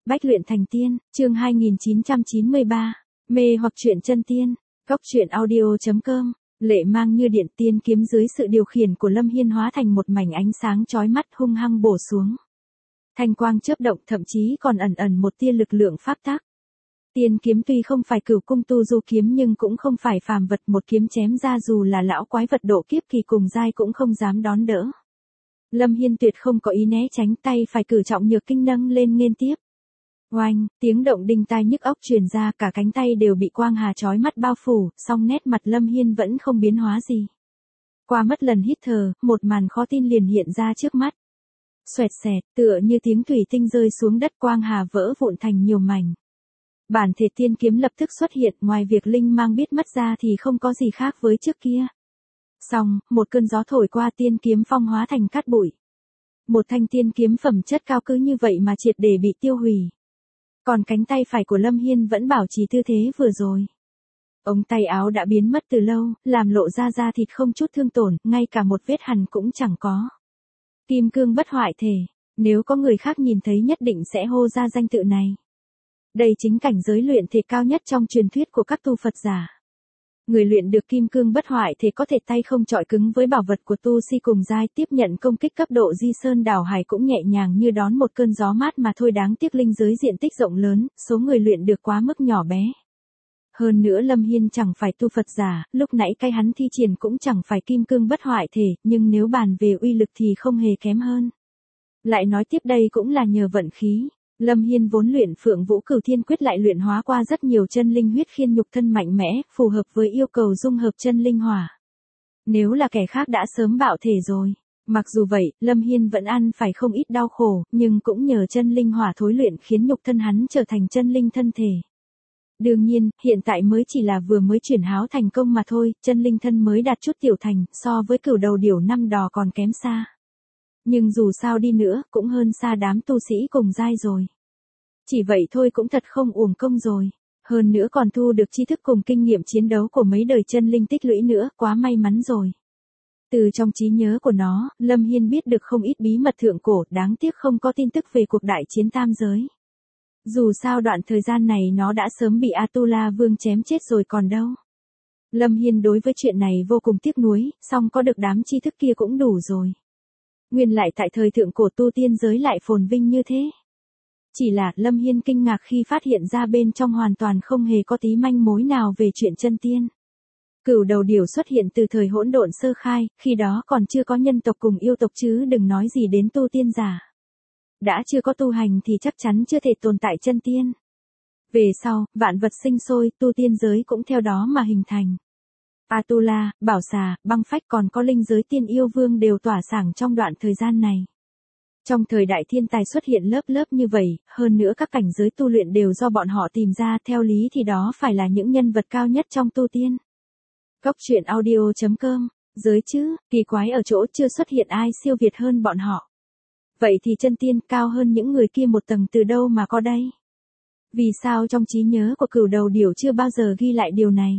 Bách luyện thành tiên, chương 2993, mê hoặc truyện chân tiên, góc truyện audio.com, lệ mang như điện tiên kiếm dưới sự điều khiển của Lâm Hiên hóa thành một mảnh ánh sáng chói mắt hung hăng bổ xuống. Thanh quang chớp động thậm chí còn ẩn ẩn một tia lực lượng pháp tắc. Tiên kiếm tuy không phải cửu cung tu du kiếm nhưng cũng không phải phàm vật, một kiếm chém ra dù là lão quái vật độ kiếp kỳ cùng giai cũng không dám đón đỡ. Lâm Hiên tuyệt không có ý né tránh, tay phải cử trọng nhược kinh nâng lên nghênh tiếp. Oanh, tiếng động đinh tai nhức óc truyền ra, cả cánh tay đều bị quang hà chói mắt bao phủ, song nét mặt Lâm Hiên vẫn không biến hóa gì. Qua mất lần hít thở, một màn khó tin liền hiện ra trước mắt. Xoẹt xẹt, tựa như tiếng thủy tinh rơi xuống đất, quang hà vỡ vụn thành nhiều mảnh. Bản thể tiên kiếm lập tức xuất hiện, ngoài việc linh mang biết mất ra thì không có gì khác với trước kia. Xong, một cơn gió thổi qua, tiên kiếm phong hóa thành cát bụi. Một thanh tiên kiếm phẩm chất cao cứ như vậy mà triệt để bị tiêu hủy. Còn cánh tay phải của Lâm Hiên vẫn bảo trì tư thế vừa rồi. Ống tay áo đã biến mất từ lâu, làm lộ ra da thịt không chút thương tổn, ngay cả một vết hằn cũng chẳng có. Kim cương bất hoại thể, nếu có người khác nhìn thấy nhất định sẽ hô ra danh tự này. Đây chính cảnh giới luyện thể cao nhất trong truyền thuyết của các tu Phật giả. Người luyện được kim cương bất hoại thể có thể tay không chọi cứng với bảo vật của tu si cùng giai, tiếp nhận công kích cấp độ di sơn đảo hải cũng nhẹ nhàng như đón một cơn gió mát mà thôi. Đáng tiếc linh giới diện tích rộng lớn, số người luyện được quá mức nhỏ bé. Hơn nữa Lâm Hiên chẳng phải tu Phật giả, lúc nãy cái hắn thi triển cũng chẳng phải kim cương bất hoại thể, nhưng nếu bàn về uy lực thì không hề kém hơn. Lại nói tiếp đây cũng là nhờ vận khí. Lâm Hiên vốn luyện Phượng Vũ Cửu Thiên Quyết lại luyện hóa qua rất nhiều chân linh huyết khiên nhục thân mạnh mẽ, phù hợp với yêu cầu dung hợp chân linh hỏa. Nếu là kẻ khác đã sớm bạo thể rồi. Mặc dù vậy, Lâm Hiên vẫn ăn phải không ít đau khổ, nhưng cũng nhờ chân linh hỏa thối luyện khiến nhục thân hắn trở thành chân linh thân thể. Đương nhiên, hiện tại mới chỉ là vừa mới chuyển háo thành công mà thôi, chân linh thân mới đạt chút tiểu thành, so với cửu đầu điểu năm đò còn kém xa. Nhưng dù sao đi nữa, cũng hơn xa đám tu sĩ cùng giai rồi. Chỉ vậy thôi cũng thật không uổng công rồi. Hơn nữa còn thu được tri thức cùng kinh nghiệm chiến đấu của mấy đời chân linh tích lũy nữa, quá may mắn rồi. Từ trong trí nhớ của nó, Lâm Hiên biết được không ít bí mật thượng cổ, đáng tiếc không có tin tức về cuộc đại chiến tam giới. Dù sao đoạn thời gian này nó đã sớm bị Atula Vương chém chết rồi còn đâu. Lâm Hiên đối với chuyện này vô cùng tiếc nuối, song có được đám tri thức kia cũng đủ rồi. Nguyên lại tại thời thượng cổ tu tiên giới lại phồn vinh như thế. Chỉ là Lâm Hiên kinh ngạc khi phát hiện ra bên trong hoàn toàn không hề có tí manh mối nào về chuyện chân tiên. Cửu đầu điểu xuất hiện từ thời hỗn độn sơ khai, khi đó còn chưa có nhân tộc cùng yêu tộc chứ đừng nói gì đến tu tiên giả. Đã chưa có tu hành thì chắc chắn chưa thể tồn tại chân tiên. Về sau, vạn vật sinh sôi, tu tiên giới cũng theo đó mà hình thành. Atula, Bảo Xà, Băng Phách còn có linh giới tiên yêu vương đều tỏa sáng trong đoạn thời gian này. Trong thời đại thiên tài xuất hiện lớp lớp như vậy, hơn nữa các cảnh giới tu luyện đều do bọn họ tìm ra, theo lý thì đó phải là những nhân vật cao nhất trong tu tiên. Góc truyện audio.com, giới chứ, kỳ quái ở chỗ chưa xuất hiện ai siêu việt hơn bọn họ. Vậy thì chân tiên cao hơn những người kia một tầng từ đâu mà có đây? Vì sao trong trí nhớ của cửu đầu điểu chưa bao giờ ghi lại điều này?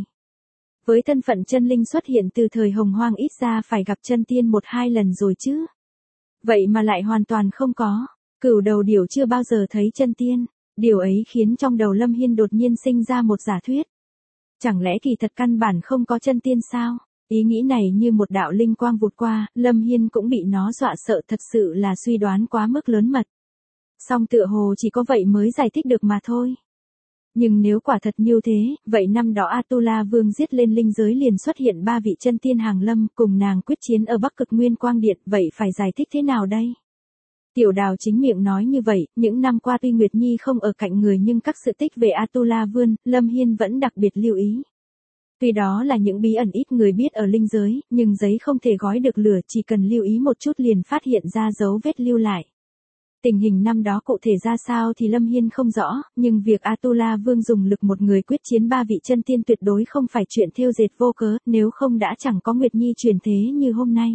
Với thân phận chân linh xuất hiện từ thời hồng hoang ít ra phải gặp chân tiên 1-2 lần rồi chứ. Vậy mà lại hoàn toàn không có. Cửu đầu điểu chưa bao giờ thấy chân tiên. Điều ấy khiến trong đầu Lâm Hiên đột nhiên sinh ra một giả thuyết. Chẳng lẽ kỳ thật căn bản không có chân tiên sao? Ý nghĩ này như một đạo linh quang vụt qua, Lâm Hiên cũng bị nó dọa sợ, thật sự là suy đoán quá mức lớn mật. Song tựa hồ chỉ có vậy mới giải thích được mà thôi. Nhưng nếu quả thật như thế, vậy năm đó Atula Vương giết lên linh giới liền xuất hiện 3 vị chân tiên hàng lâm cùng nàng quyết chiến ở Bắc Cực Nguyên Quang Điện, vậy phải giải thích thế nào đây? Tiểu Đào chính miệng nói như vậy, những năm qua tuy Nguyệt Nhi không ở cạnh người nhưng các sự tích về Atula Vương, Lâm Hiên vẫn đặc biệt lưu ý. Tuy đó là những bí ẩn ít người biết ở linh giới, nhưng giấy không thể gói được lửa, chỉ cần lưu ý một chút liền phát hiện ra dấu vết lưu lại. Tình hình năm đó cụ thể ra sao thì Lâm Hiên không rõ, nhưng việc Atula Vương dùng lực một người quyết chiến 3 vị chân tiên tuyệt đối không phải chuyện thêu dệt vô cớ, nếu không đã chẳng có Nguyệt Nhi truyền thế như hôm nay.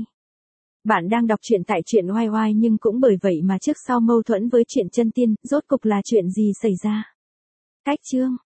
Bạn đang đọc truyện tại truyện oai oai, nhưng cũng bởi vậy mà trước sau mâu thuẫn với chuyện chân tiên, rốt cục là chuyện gì xảy ra? Cách chương